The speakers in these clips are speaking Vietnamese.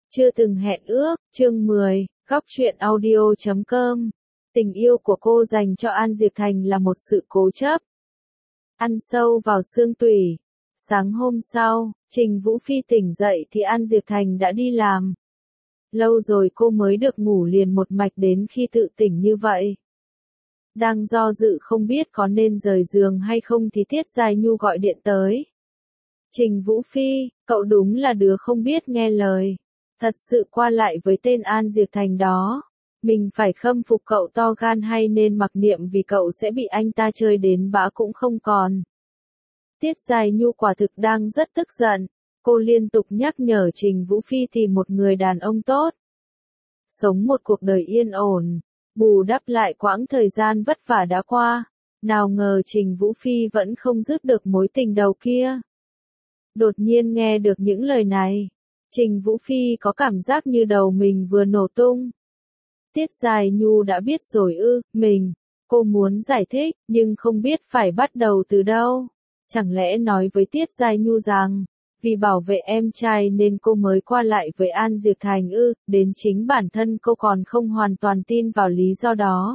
Chưa từng hẹn ước, chương 10, góc truyện audio.com. Tình yêu của cô dành cho An Diệp Thành là một sự cố chấp. Ăn sâu vào xương tủy. Sáng hôm sau, Trình Vũ Phi tỉnh dậy thì An Diệp Thành đã đi làm. Lâu rồi cô mới được ngủ liền một mạch đến khi tự tỉnh như vậy. Đang do dự không biết có nên rời giường hay không thì Tiết Giai Nhu gọi điện tới. Trình Vũ Phi, cậu đúng là đứa không biết nghe lời. Thật sự qua lại với tên An Diệp Thành đó. Mình phải khâm phục cậu to gan hay nên mặc niệm vì cậu sẽ bị anh ta chơi đến bã cũng không còn. Tiết Giai Nhu quả thực đang rất tức giận. Cô liên tục nhắc nhở Trình Vũ Phi tìm một người đàn ông tốt. Sống một cuộc đời yên ổn. Bù đắp lại quãng thời gian vất vả đã qua. Nào ngờ Trình Vũ Phi vẫn không dứt được mối tình đầu kia. Đột nhiên nghe được những lời này. Trình Vũ Phi có cảm giác như đầu mình vừa nổ tung. Tiết Giai Nhu đã biết rồi ư, cô muốn giải thích, nhưng không biết phải bắt đầu từ đâu. Chẳng lẽ nói với Tiết Giai Nhu rằng, vì bảo vệ em trai nên cô mới qua lại với An Diệp Thành ư, đến chính bản thân cô còn không hoàn toàn tin vào lý do đó.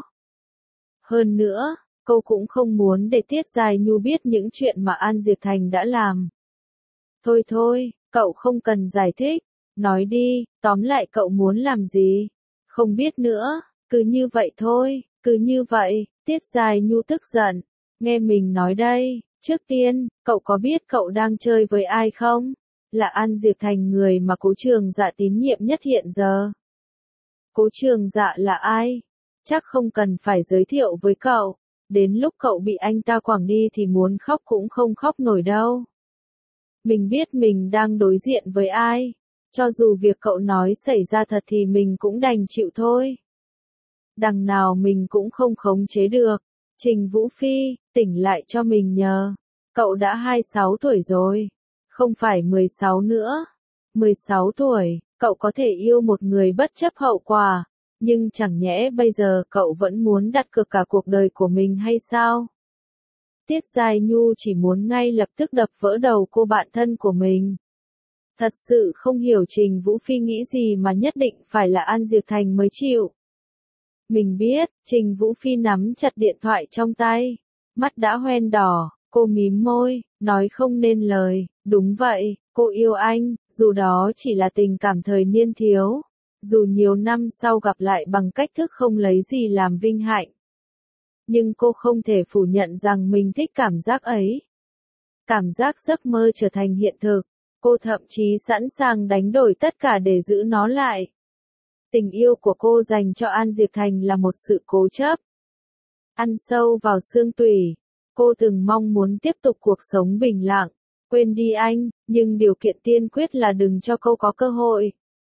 Hơn nữa, cô cũng không muốn để Tiết Giai Nhu biết những chuyện mà An Diệp Thành đã làm. Thôi, cậu không cần giải thích, nói đi, tóm lại cậu muốn làm gì? Không biết nữa, cứ như vậy thôi, cứ như vậy, Tiết Giai Nhu tức giận, nghe mình nói đây, trước tiên, cậu có biết cậu đang chơi với ai không? Là An Diệp Thành, người mà Cố Trường Dạ tín nhiệm nhất hiện giờ. Cố Trường Dạ là ai? Chắc không cần phải giới thiệu với cậu, đến lúc cậu bị anh ta quẳng đi thì muốn khóc cũng không khóc nổi đâu. Mình biết mình đang đối diện với ai. Cho dù việc cậu nói xảy ra thật thì mình cũng đành chịu thôi. Đằng nào mình cũng không khống chế được. Trình Vũ Phi, tỉnh lại cho mình nhờ. Cậu đã 26 tuổi rồi. Không phải 16 nữa. 16 tuổi, cậu có thể yêu một người bất chấp hậu quả. Nhưng chẳng nhẽ bây giờ cậu vẫn muốn đặt cược cả cuộc đời của mình hay sao? Tiết Giai Nhu chỉ muốn ngay lập tức đập vỡ đầu cô bạn thân của mình. Thật sự không hiểu Trình Vũ Phi nghĩ gì mà nhất định phải là An Diệp Thành mới chịu. Mình biết, Trình Vũ Phi nắm chặt điện thoại trong tay. Mắt đã hoen đỏ, cô mím môi, nói không nên lời. Đúng vậy, cô yêu anh, dù đó chỉ là tình cảm thời niên thiếu. Dù nhiều năm sau gặp lại bằng cách thức không lấy gì làm vinh hạnh. Nhưng cô không thể phủ nhận rằng mình thích cảm giác ấy. Cảm giác giấc mơ trở thành hiện thực. Cô thậm chí sẵn sàng đánh đổi tất cả để giữ nó lại. Tình yêu của cô dành cho An Diệp Thành là một sự cố chấp. Ăn sâu vào xương tủy. Cô từng mong muốn tiếp tục cuộc sống bình lặng, quên đi anh, nhưng điều kiện tiên quyết là đừng cho cô có cơ hội.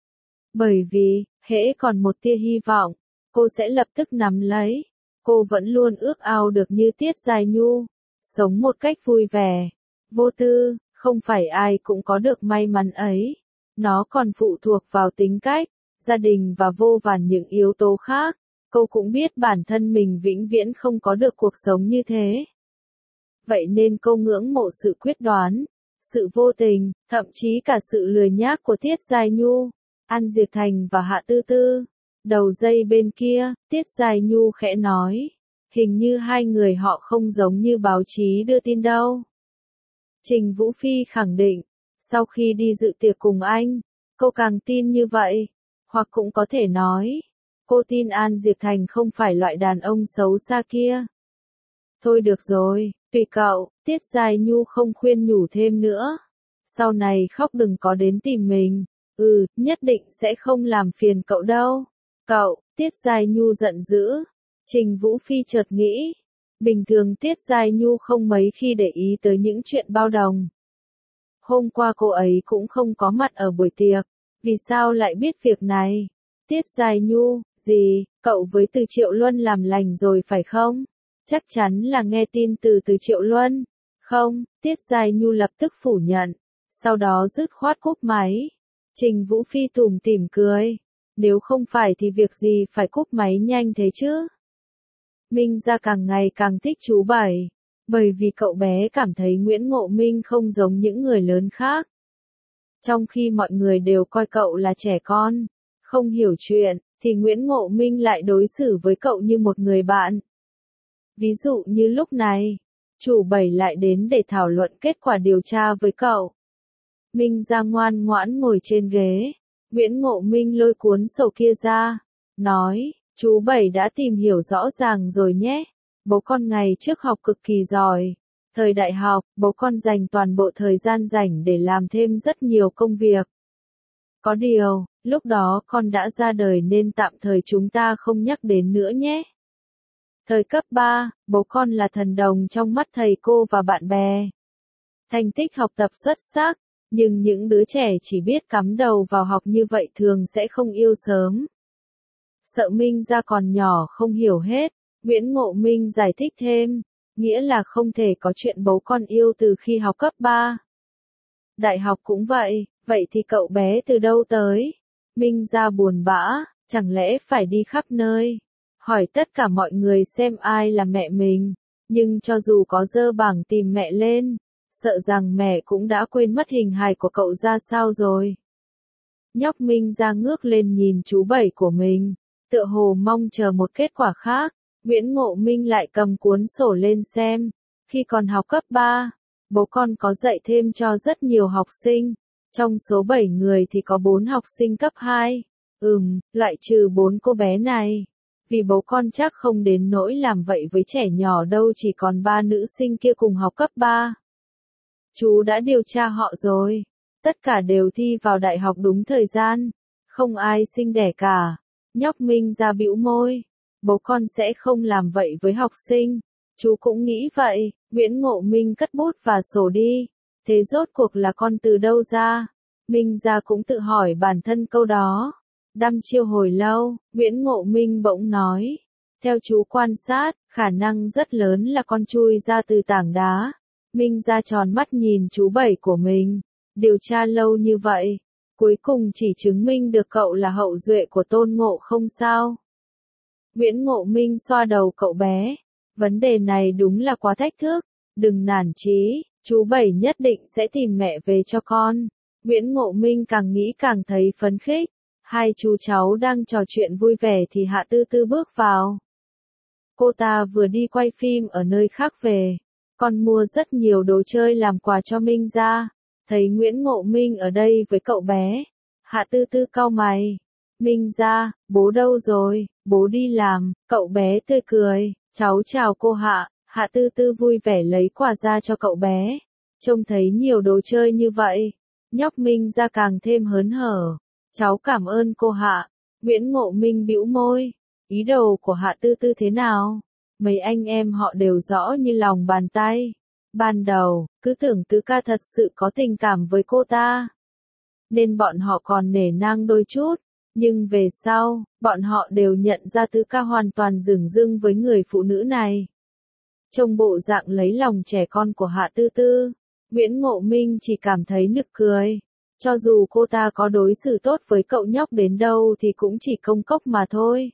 Bởi vì, hễ còn một tia hy vọng, cô sẽ lập tức nắm lấy. Cô vẫn luôn ước ao được như Tiết Giai Nhu, sống một cách vui vẻ, vô tư, không phải ai cũng có được may mắn ấy. Nó còn phụ thuộc vào tính cách, gia đình và vô vàn những yếu tố khác. Cô cũng biết bản thân mình vĩnh viễn không có được cuộc sống như thế. Vậy nên cô ngưỡng mộ sự quyết đoán, sự vô tình, thậm chí cả sự lười nhác của Tiết Giai Nhu, An Diệp Thành và Hạ Tư Tư. Đầu dây bên kia, Tiết Giai Nhu khẽ nói, hình như hai người họ không giống như báo chí đưa tin đâu. Trình Vũ Phi khẳng định, sau khi đi dự tiệc cùng anh, cô càng tin như vậy, hoặc cũng có thể nói, cô tin An Diệp Thành không phải loại đàn ông xấu xa kia. Thôi được rồi, tùy cậu, Tiết Giai Nhu không khuyên nhủ thêm nữa. Sau này khóc đừng có đến tìm mình, nhất định sẽ không làm phiền cậu đâu. Cậu, Tiết Giai Nhu giận dữ. Trình Vũ Phi chợt nghĩ, bình thường Tiết Giai Nhu không mấy khi để ý tới những chuyện bao đồng. Hôm qua cô ấy cũng không có mặt ở buổi tiệc, vì sao lại biết việc này? Tiết Giai Nhu, gì, cậu với Từ Triệu Luân làm lành rồi phải không? Chắc chắn là nghe tin từ Triệu Luân. Không, Tiết Giai Nhu lập tức phủ nhận, sau đó dứt khoát cúp máy. Trình Vũ Phi tủm tỉm cười. Nếu không phải thì việc gì phải cúp máy nhanh thế chứ? Minh Gia càng ngày càng thích chú Bảy, bởi vì cậu bé cảm thấy Nguyễn Ngộ Minh không giống những người lớn khác. Trong khi mọi người đều coi cậu là trẻ con, không hiểu chuyện, thì Nguyễn Ngộ Minh lại đối xử với cậu như một người bạn. Ví dụ như lúc này, chủ Bảy lại đến để thảo luận kết quả điều tra với cậu. Minh Gia ngoan ngoãn ngồi trên ghế, Nguyễn Ngộ Minh lôi cuốn sổ kia ra, nói, chú Bảy đã tìm hiểu rõ ràng rồi nhé. Bố con ngày trước học cực kỳ giỏi. Thời đại học, bố con dành toàn bộ thời gian rảnh để làm thêm rất nhiều công việc. Có điều, lúc đó con đã ra đời nên tạm thời chúng ta không nhắc đến nữa nhé. Thời cấp 3, bố con là thần đồng trong mắt thầy cô và bạn bè. Thành tích học tập xuất sắc, nhưng những đứa trẻ chỉ biết cắm đầu vào học như vậy thường sẽ không yêu sớm. Sợ Minh Gia còn nhỏ không hiểu hết, Nguyễn Ngộ Minh giải thích thêm, nghĩa là không thể có chuyện bố con yêu từ khi học cấp 3. Đại học cũng vậy, vậy thì cậu bé từ đâu tới? Minh Gia buồn bã, chẳng lẽ phải đi khắp nơi, hỏi tất cả mọi người xem ai là mẹ mình, nhưng cho dù có dơ bảng tìm mẹ lên, sợ rằng mẹ cũng đã quên mất hình hài của cậu ra sao rồi. Nhóc Minh Gia ngước lên nhìn chú Bảy của mình, tựa hồ mong chờ một kết quả khác. Nguyễn Ngộ Minh lại cầm cuốn sổ lên xem. Khi còn học cấp 3, bố con có dạy thêm cho rất nhiều học sinh. Trong số 7 người thì có 4 học sinh cấp 2. Loại trừ 4 cô bé này. Vì bố con chắc không đến nỗi làm vậy với trẻ nhỏ đâu, chỉ còn 3 nữ sinh kia cùng học cấp 3. Chú đã điều tra họ rồi. Tất cả đều thi vào đại học đúng thời gian. Không ai sinh đẻ cả. Nhóc Minh Gia bĩu môi. Bố con sẽ không làm vậy với học sinh. Chú cũng nghĩ vậy. Nguyễn Ngộ Minh cất bút và sổ đi. Thế rốt cuộc là con từ đâu ra? Minh Gia cũng tự hỏi bản thân câu đó. Đăm chiêu hồi lâu, Nguyễn Ngộ Minh bỗng nói. Theo chú quan sát, khả năng rất lớn là con chui ra từ tảng đá. Minh Gia tròn mắt nhìn chú Bảy của mình. Điều tra lâu như vậy, cuối cùng chỉ chứng minh được cậu là hậu duệ của Tôn Ngộ Không sao? Nguyễn Ngộ Minh xoa đầu cậu bé. Vấn đề này đúng là quá thách thức. Đừng nản chí, chú Bảy nhất định sẽ tìm mẹ về cho con. Nguyễn Ngộ Minh càng nghĩ càng thấy phấn khích. Hai chú cháu đang trò chuyện vui vẻ thì Hạ Tư Tư bước vào. Cô ta vừa đi quay phim ở nơi khác về. Còn mua rất nhiều đồ chơi làm quà cho Minh Gia. Thấy Nguyễn Ngộ Minh ở đây với cậu bé. Hạ Tư Tư cau mày. Minh Gia, bố đâu rồi? Bố đi làm. Cậu bé tươi cười. Cháu chào cô Hạ. Hạ Tư Tư vui vẻ lấy quà ra cho cậu bé. Trông thấy nhiều đồ chơi như vậy. Nhóc Minh Gia càng thêm hớn hở. Cháu cảm ơn cô Hạ. Nguyễn Ngộ Minh bĩu môi. Ý đồ của Hạ Tư Tư thế nào? Mấy anh em họ đều rõ như lòng bàn tay. Ban đầu, cứ tưởng Tứ Ca thật sự có tình cảm với cô ta. Nên bọn họ còn nể nang đôi chút. Nhưng về sau, bọn họ đều nhận ra Tứ Ca hoàn toàn dửng dưng với người phụ nữ này. Trông bộ dạng lấy lòng trẻ con của Hạ Tư Tư, Nguyễn Ngộ Minh chỉ cảm thấy nực cười. Cho dù cô ta có đối xử tốt với cậu nhóc đến đâu thì cũng chỉ công cốc mà thôi.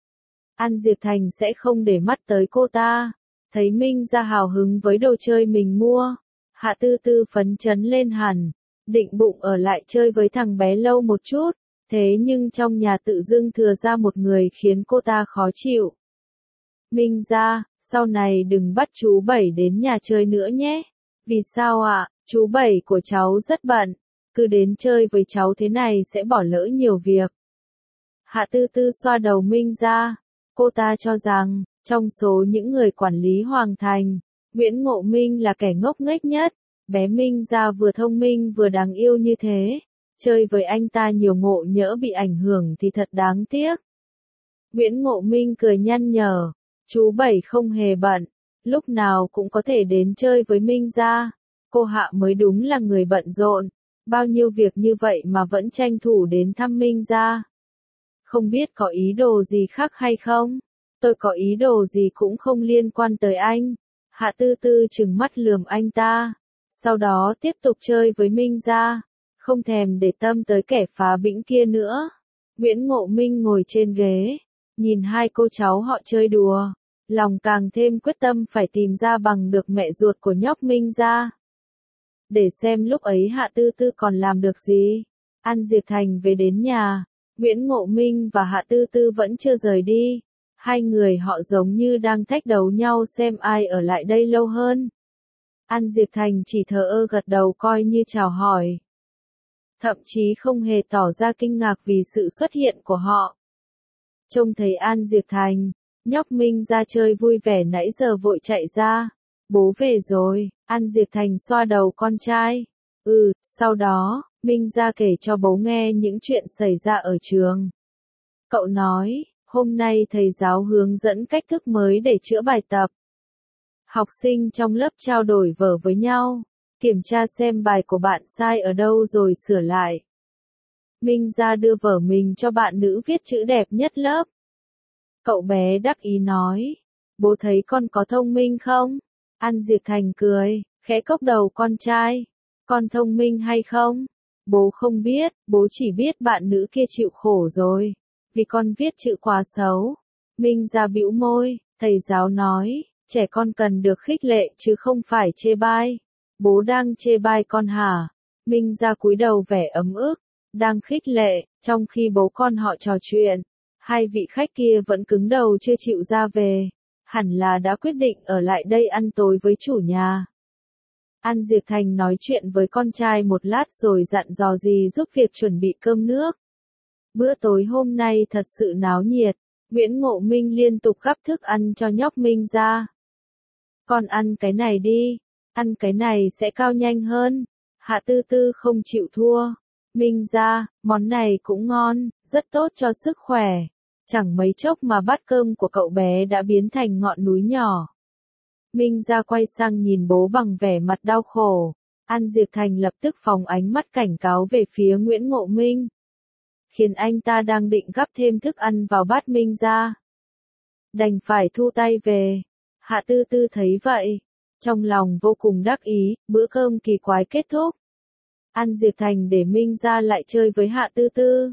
An Diệp Thành sẽ không để mắt tới cô ta. Thấy Minh Gia hào hứng với đồ chơi mình mua, Hạ Tư Tư phấn chấn lên hẳn, định bụng ở lại chơi với thằng bé lâu một chút, thế nhưng trong nhà tự dưng thừa ra một người khiến cô ta khó chịu. Minh Gia, sau này đừng bắt chú Bảy đến nhà chơi nữa nhé. Vì sao ạ? Chú Bảy của cháu rất bận, cứ đến chơi với cháu thế này sẽ bỏ lỡ nhiều việc. Hạ Tư Tư xoa đầu Minh Gia, cô ta cho rằng, trong số những người quản lý Hoàng Thành, Nguyễn Ngộ Minh là kẻ ngốc nghếch nhất. Bé Minh Gia vừa thông minh vừa đáng yêu như thế. Chơi với anh ta nhiều ngộ nhỡ bị ảnh hưởng thì thật đáng tiếc. Nguyễn Ngộ Minh cười nhăn nhở. Chú Bảy không hề bận. Lúc nào cũng có thể đến chơi với Minh Gia. Cô Hạ mới đúng là người bận rộn. Bao nhiêu việc như vậy mà vẫn tranh thủ đến thăm Minh Gia. Không biết có ý đồ gì khác hay không? Tôi có ý đồ gì cũng không liên quan tới anh. Hạ Tư Tư trừng mắt lườm anh ta. Sau đó tiếp tục chơi với Minh Gia. Không thèm để tâm tới kẻ phá bĩnh kia nữa. Nguyễn Ngộ Minh ngồi trên ghế. Nhìn hai cô cháu họ chơi đùa. Lòng càng thêm quyết tâm phải tìm ra bằng được mẹ ruột của nhóc Minh Gia. để xem lúc ấy Hạ Tư Tư còn làm được gì. An Diệp Thành về đến nhà, Nguyễn Ngộ Minh và Hạ Tư Tư vẫn chưa rời đi. Hai người họ giống như đang thách đấu nhau xem ai ở lại đây lâu hơn. An Diệp Thành chỉ thờ ơ gật đầu coi như chào hỏi. Thậm chí không hề tỏ ra kinh ngạc vì sự xuất hiện của họ. Trông thấy An Diệp Thành, nhóc Minh ra chơi vui vẻ nãy giờ vội chạy ra. Bố về rồi, An Diệp Thành xoa đầu con trai. Sau đó, Minh ra kể cho bố nghe những chuyện xảy ra ở trường. Cậu nói, hôm nay thầy giáo hướng dẫn cách thức mới để chữa bài tập. Học sinh trong lớp trao đổi vở với nhau, kiểm tra xem bài của bạn sai ở đâu rồi sửa lại. Minh ra đưa vở mình cho bạn nữ viết chữ đẹp nhất lớp. Cậu bé đắc ý nói, bố thấy con có thông minh không? An Diệp Thành cười, khẽ cốc đầu con trai. Con thông minh hay không? Bố không biết, bố chỉ biết bạn nữ kia chịu khổ rồi, vì con viết chữ quá xấu. Minh ra bĩu môi, thầy giáo nói, trẻ con cần được khích lệ chứ không phải chê bai. Bố đang chê bai con hả? Minh ra cúi đầu vẻ ấm ức, đang khích lệ, trong khi bố con họ trò chuyện. Hai vị khách kia vẫn cứng đầu chưa chịu ra về, hẳn là đã quyết định ở lại đây ăn tối với chủ nhà. An Diệp Thành nói chuyện với con trai một lát rồi dặn dò gì giúp việc chuẩn bị cơm nước. Bữa tối hôm nay thật sự náo nhiệt, Nguyễn Ngộ Minh liên tục gắp thức ăn cho nhóc Minh ra. Con ăn cái này đi, ăn cái này sẽ cao nhanh hơn. Hạ Tư Tư không chịu thua. Minh ra, món này cũng ngon, rất tốt cho sức khỏe. Chẳng mấy chốc mà bát cơm của cậu bé đã biến thành ngọn núi nhỏ. Minh ra quay sang nhìn bố bằng vẻ mặt đau khổ. An Diệp Thành lập tức phóng ánh mắt cảnh cáo về phía Nguyễn Ngộ Minh, khiến anh ta đang định gắp thêm thức ăn vào bát Minh ra. Đành phải thu tay về. Hạ Tư Tư thấy vậy, trong lòng vô cùng đắc ý, bữa cơm kỳ quái kết thúc. An Diệp Thành để Minh ra lại chơi với Hạ Tư Tư.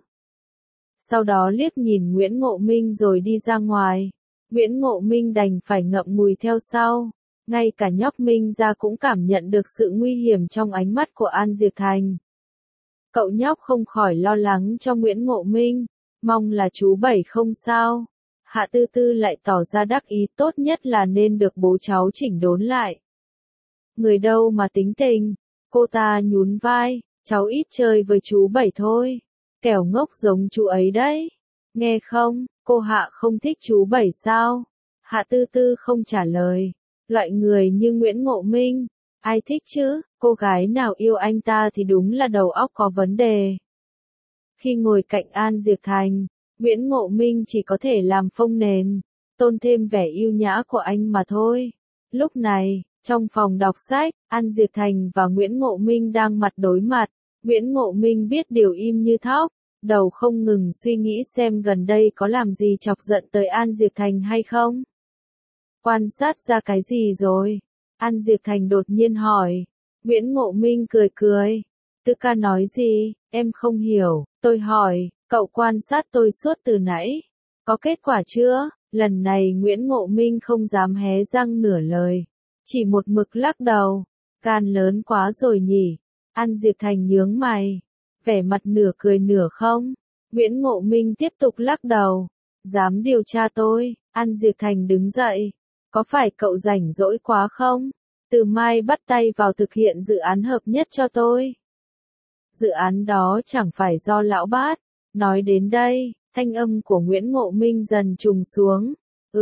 Sau đó liếc nhìn Nguyễn Ngộ Minh rồi đi ra ngoài. Nguyễn Ngộ Minh đành phải ngậm ngùi theo sau. Ngay cả nhóc Minh ra cũng cảm nhận được sự nguy hiểm trong ánh mắt của An Diệp Thành. Cậu nhóc không khỏi lo lắng cho Nguyễn Ngộ Minh, mong là chú Bảy không sao. Hạ Tư Tư lại tỏ ra đắc ý, tốt nhất là nên được bố cháu chỉnh đốn lại. Người đâu mà tính tình, cô ta nhún vai, cháu ít chơi với chú Bảy thôi, kẻo ngốc giống chú ấy đấy. Nghe không, cô Hạ không thích chú Bảy sao? Hạ Tư Tư không trả lời, loại người như Nguyễn Ngộ Minh, ai thích chứ, cô gái nào yêu anh ta thì đúng là đầu óc có vấn đề. Khi ngồi cạnh An Diệp Thành, Nguyễn Ngộ Minh chỉ có thể làm phông nền, tôn thêm vẻ yêu nhã của anh mà thôi. Lúc này, trong phòng đọc sách, An Diệp Thành và Nguyễn Ngộ Minh đang mặt đối mặt. Nguyễn Ngộ Minh biết điều im như thóc, đầu không ngừng suy nghĩ xem gần đây có làm gì chọc giận tới An Diệp Thành hay không. Quan sát ra cái gì rồi? An Diệp Thành đột nhiên hỏi. Nguyễn Ngộ Minh cười cười. Tư ca nói gì, em không hiểu. Tôi hỏi, cậu quan sát tôi suốt từ nãy. Có kết quả chưa? Lần này Nguyễn Ngộ Minh không dám hé răng nửa lời. Chỉ một mực lắc đầu. Gan lớn quá rồi nhỉ. An Diệp Thành nhướng mày. Vẻ mặt nửa cười nửa không. Nguyễn Ngộ Minh tiếp tục lắc đầu. Dám điều tra tôi. An Diệp Thành đứng dậy. Có phải cậu rảnh rỗi quá không? Từ mai bắt tay vào thực hiện dự án hợp nhất cho tôi. Dự án đó chẳng phải do lão bát. Nói đến đây, thanh âm của Nguyễn Ngộ Minh dần trùng xuống.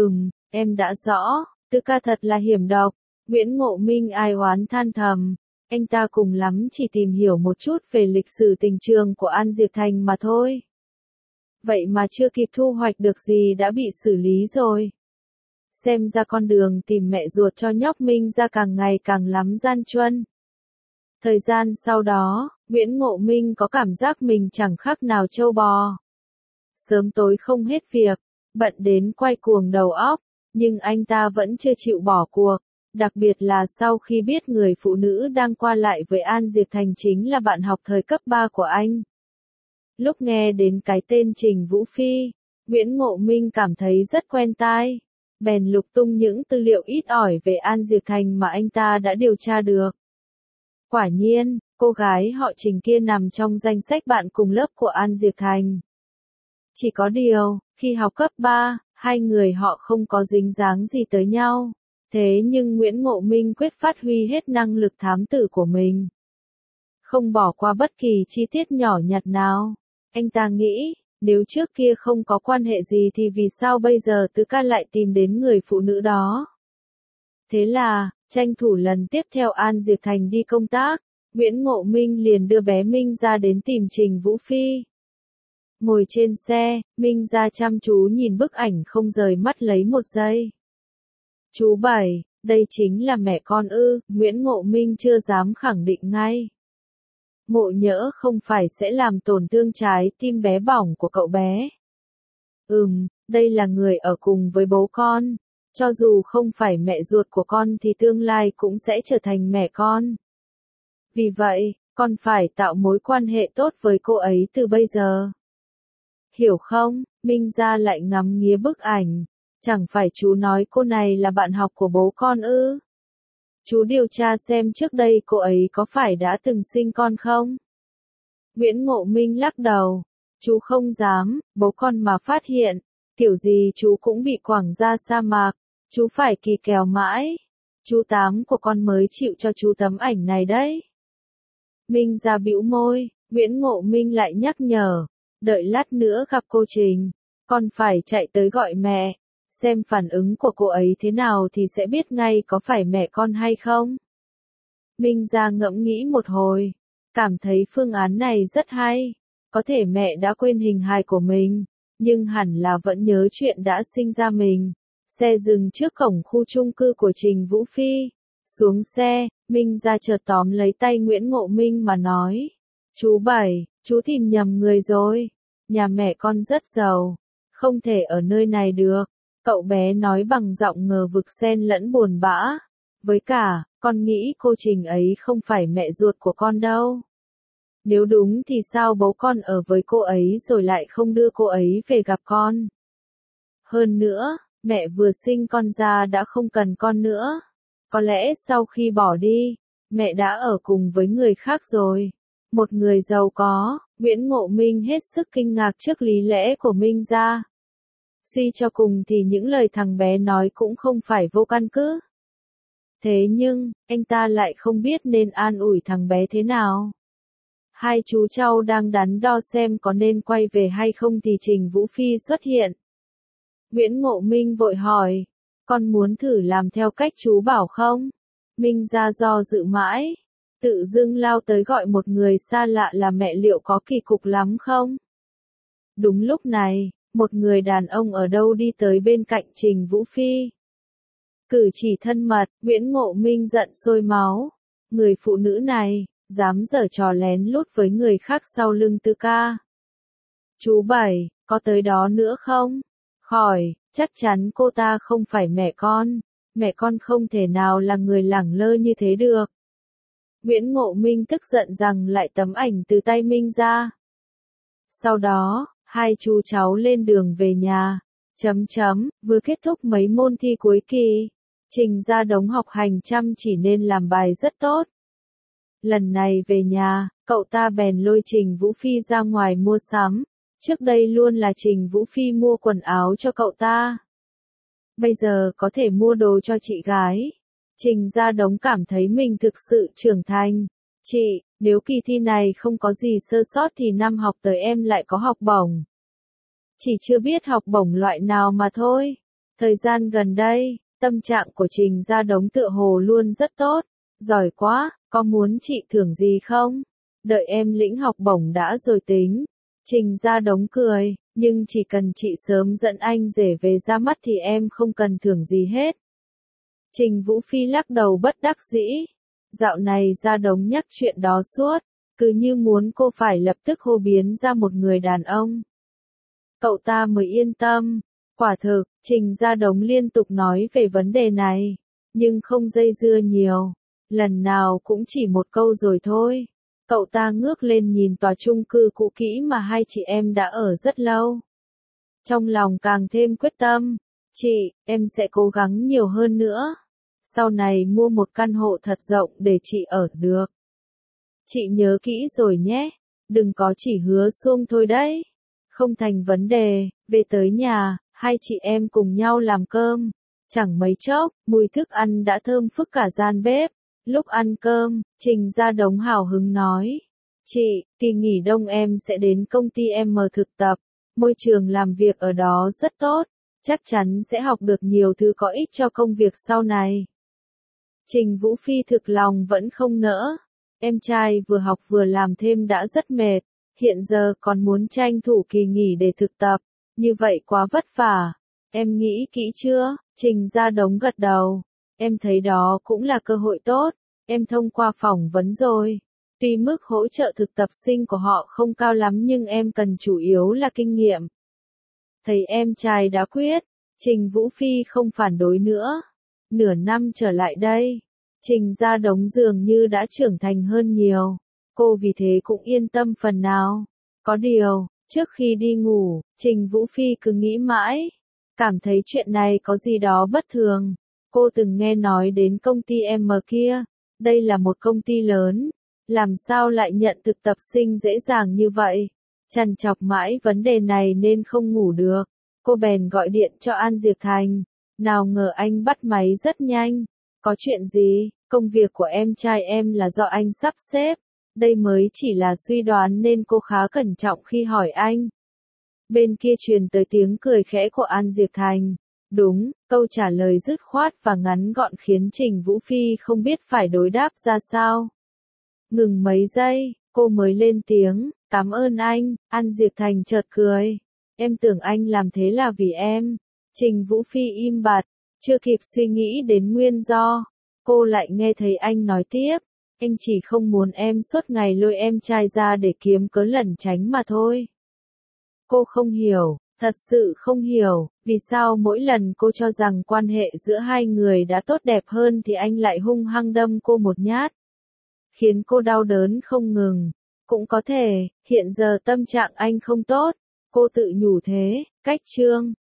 Em đã rõ, Tư ca thật là hiểm độc. Nguyễn Ngộ Minh ai oán than thầm. Anh ta cùng lắm chỉ tìm hiểu một chút về lịch sử tình trường của An Diệp Thành mà thôi. Vậy mà chưa kịp thu hoạch được gì đã bị xử lý rồi. Xem ra con đường tìm mẹ ruột cho nhóc Minh ra càng ngày càng lắm gian truân. Thời gian sau đó, Nguyễn Ngộ Minh có cảm giác mình chẳng khác nào trâu bò. Sớm tối không hết việc, bận đến quay cuồng đầu óc, nhưng anh ta vẫn chưa chịu bỏ cuộc, đặc biệt là sau khi biết người phụ nữ đang qua lại với An Diệp Thành chính là bạn học thời cấp 3 của anh. Lúc nghe đến cái tên Trình Vũ Phi, Nguyễn Ngộ Minh cảm thấy rất quen tai. Bèn lục tung những tư liệu ít ỏi về An Diệp Thành mà anh ta đã điều tra được. Quả nhiên, cô gái họ Trình kia nằm trong danh sách bạn cùng lớp của An Diệp Thành. Chỉ có điều, khi học cấp 3, hai người họ không có dính dáng gì tới nhau. Thế nhưng Nguyễn Ngộ Minh quyết phát huy hết năng lực thám tử của mình. Không bỏ qua bất kỳ chi tiết nhỏ nhặt nào. Anh ta nghĩ, nếu trước kia không có quan hệ gì thì vì sao bây giờ Tứ Ca lại tìm đến người phụ nữ đó. Thế là, tranh thủ lần tiếp theo An Diệp Thành đi công tác, Nguyễn Ngộ Minh liền đưa bé Minh ra đến tìm Trình Vũ Phi. Ngồi trên xe, Minh ra chăm chú nhìn bức ảnh không rời mắt lấy một giây. Chú Bảy, đây chính là mẹ con ư? Nguyễn Ngộ Minh chưa dám khẳng định ngay. Ngộ nhỡ không phải sẽ làm tổn thương trái tim bé bỏng của cậu bé. Đây là người ở cùng với bố con. Cho dù không phải mẹ ruột của con thì tương lai cũng sẽ trở thành mẹ con. Vì vậy, con phải tạo mối quan hệ tốt với cô ấy từ bây giờ. Hiểu không? Minh Gia lại ngắm nghía bức ảnh. Chẳng phải chú nói cô này là bạn học của bố con ư? Chú điều tra xem trước đây cô ấy có phải đã từng sinh con không? Nguyễn Ngộ Minh lắc đầu. Chú không dám, bố con mà phát hiện. Kiểu gì chú cũng bị quẳng ra sa mạc. Chú phải kỳ kèo mãi. Chú Tám của con mới chịu cho chú tấm ảnh này đấy. Minh Gia bĩu môi, Nguyễn Ngộ Minh lại nhắc nhở. Đợi lát nữa gặp cô Trình. Con phải chạy tới gọi mẹ. Xem phản ứng của cô ấy thế nào thì sẽ biết ngay có phải mẹ con hay không. Minh Gia ngẫm nghĩ một hồi. Cảm thấy phương án này rất hay. Có thể mẹ đã quên hình hài của mình. Nhưng hẳn là vẫn nhớ chuyện đã sinh ra mình. Xe dừng trước cổng khu chung cư của Trình Vũ Phi. Xuống xe, Minh Gia chợt tóm lấy tay Nguyễn Ngộ Minh mà nói. Chú Bảy, chú tìm nhầm người rồi. Nhà mẹ con rất giàu. Không thể ở nơi này được. Cậu bé nói bằng giọng ngờ vực xen lẫn buồn bã. Với cả, con nghĩ cô Trình ấy không phải mẹ ruột của con đâu. Nếu đúng thì sao bố con ở với cô ấy rồi lại không đưa cô ấy về gặp con. Hơn nữa, mẹ vừa sinh con ra đã không cần con nữa. Có lẽ sau khi bỏ đi, mẹ đã ở cùng với người khác rồi. Một người giàu có, Nguyễn Ngộ Minh hết sức kinh ngạc trước lý lẽ của Minh Gia. Suy cho cùng thì những lời thằng bé nói cũng không phải vô căn cứ. Thế nhưng, anh ta lại không biết nên an ủi thằng bé thế nào. Hai chú cháu đang đắn đo xem có nên quay về hay không thì Trình Vũ Phi xuất hiện. Nguyễn Ngộ Minh vội hỏi, con muốn thử làm theo cách chú bảo không? Minh Gia do dự mãi, tự dưng lao tới gọi một người xa lạ là mẹ liệu có kỳ cục lắm không? Đúng lúc này, một người đàn ông ở đâu đi tới bên cạnh Trình Vũ Phi. Cử chỉ thân mật, Nguyễn Ngộ Minh giận sôi máu. Người phụ nữ này, dám giở trò lén lút với người khác sau lưng Tư Ca. Chú Bảy, có tới đó nữa không? Khỏi, chắc chắn cô ta không phải mẹ con. Mẹ con không thể nào là người lẳng lơ như thế được. Nguyễn Ngộ Minh tức giận rằng lại tấm ảnh từ tay Minh ra. Sau đó, hai chú cháu lên đường về nhà. Vừa kết thúc mấy môn thi cuối kỳ. Trình Gia Đống học hành chăm chỉ nên làm bài rất tốt. Lần này về nhà, cậu ta bèn lôi Trình Vũ Phi ra ngoài mua sắm. Trước đây luôn là Trình Vũ Phi mua quần áo cho cậu ta. Bây giờ có thể mua đồ cho chị gái. Trình Gia Đống cảm thấy mình thực sự trưởng thành. Chị, nếu kỳ thi này không có gì sơ sót thì năm học tới em lại có học bổng. Chỉ chưa biết học bổng loại nào mà thôi. Thời gian gần đây, tâm trạng của Trình Gia Đống tựa hồ luôn rất tốt. Giỏi quá, có muốn chị thưởng gì không? Đợi em lĩnh học bổng đã rồi tính. Trình Gia Đống cười, nhưng chỉ cần chị sớm dẫn anh rể về ra mắt thì em không cần thưởng gì hết. Trình Vũ Phi lắc đầu bất đắc dĩ. Dạo này Gia Đống nhắc chuyện đó suốt, cứ như muốn cô phải lập tức hô biến ra một người đàn ông. Cậu ta mới yên tâm. Quả thực, Trình Gia Đống liên tục nói về vấn đề này, nhưng không dây dưa nhiều. Lần nào cũng chỉ một câu rồi thôi. Cậu ta ngước lên nhìn tòa chung cư cũ kỹ mà hai chị em đã ở rất lâu. Trong lòng càng thêm quyết tâm. Chị, em sẽ cố gắng nhiều hơn nữa. Sau này mua một căn hộ thật rộng để chị ở được. Chị nhớ kỹ rồi nhé, đừng có chỉ hứa suông thôi đấy. Không thành vấn đề, về tới nhà, hai chị em cùng nhau làm cơm. Chẳng mấy chốc, mùi thức ăn đã thơm phức cả gian bếp. Lúc ăn cơm, Trình Gia Đống hào hứng nói. Chị, kỳ nghỉ đông em sẽ đến công ty em thực tập. Môi trường làm việc ở đó rất tốt. Chắc chắn sẽ học được nhiều thứ có ích cho công việc sau này. Trình Vũ Phi thực lòng vẫn không nỡ. Em trai vừa học vừa làm thêm đã rất mệt. Hiện giờ còn muốn tranh thủ kỳ nghỉ để thực tập. Như vậy quá vất vả. Em nghĩ kỹ chưa? Trình Gia Đống gật đầu. Em thấy đó cũng là cơ hội tốt. Em thông qua phỏng vấn rồi. Tuy mức hỗ trợ thực tập sinh của họ không cao lắm nhưng em cần chủ yếu là kinh nghiệm. Thấy em trai đã quyết, Trình Vũ Phi không phản đối nữa. Nửa năm trở lại đây, Trình Gia Đống dường như đã trưởng thành hơn nhiều. Cô vì thế cũng yên tâm phần nào. Có điều, trước khi đi ngủ, Trình Vũ Phi cứ nghĩ mãi. Cảm thấy chuyện này có gì đó bất thường. Cô từng nghe nói đến công ty M kia. Đây là một công ty lớn. Làm sao lại nhận thực tập sinh dễ dàng như vậy? Trằn trọc mãi vấn đề này nên không ngủ được. Cô bèn gọi điện cho An Diệp Thành. Nào ngờ anh bắt máy rất nhanh. Có chuyện gì? Công việc của em trai em là do anh sắp xếp. Đây mới chỉ là suy đoán nên cô khá cẩn trọng khi hỏi anh. Bên kia truyền tới tiếng cười khẽ của An Diệp Thành. Đúng, câu trả lời dứt khoát và ngắn gọn khiến Trình Vũ Phi không biết phải đối đáp ra sao. Ngừng mấy giây, cô mới lên tiếng, cảm ơn anh. An Diệp Thành chợt cười. Em tưởng anh làm thế là vì em. Trình Vũ Phi im bặt, chưa kịp suy nghĩ đến nguyên do. Cô lại nghe thấy anh nói tiếp. Anh chỉ không muốn em suốt ngày lôi em trai ra để kiếm cớ lẩn tránh mà thôi. Cô không hiểu, thật sự không hiểu, vì sao mỗi lần cô cho rằng quan hệ giữa hai người đã tốt đẹp hơn thì anh lại hung hăng đâm cô một nhát. Khiến cô đau đớn không ngừng. Cũng có thể, hiện giờ tâm trạng anh không tốt. Cô tự nhủ thế, cách chương.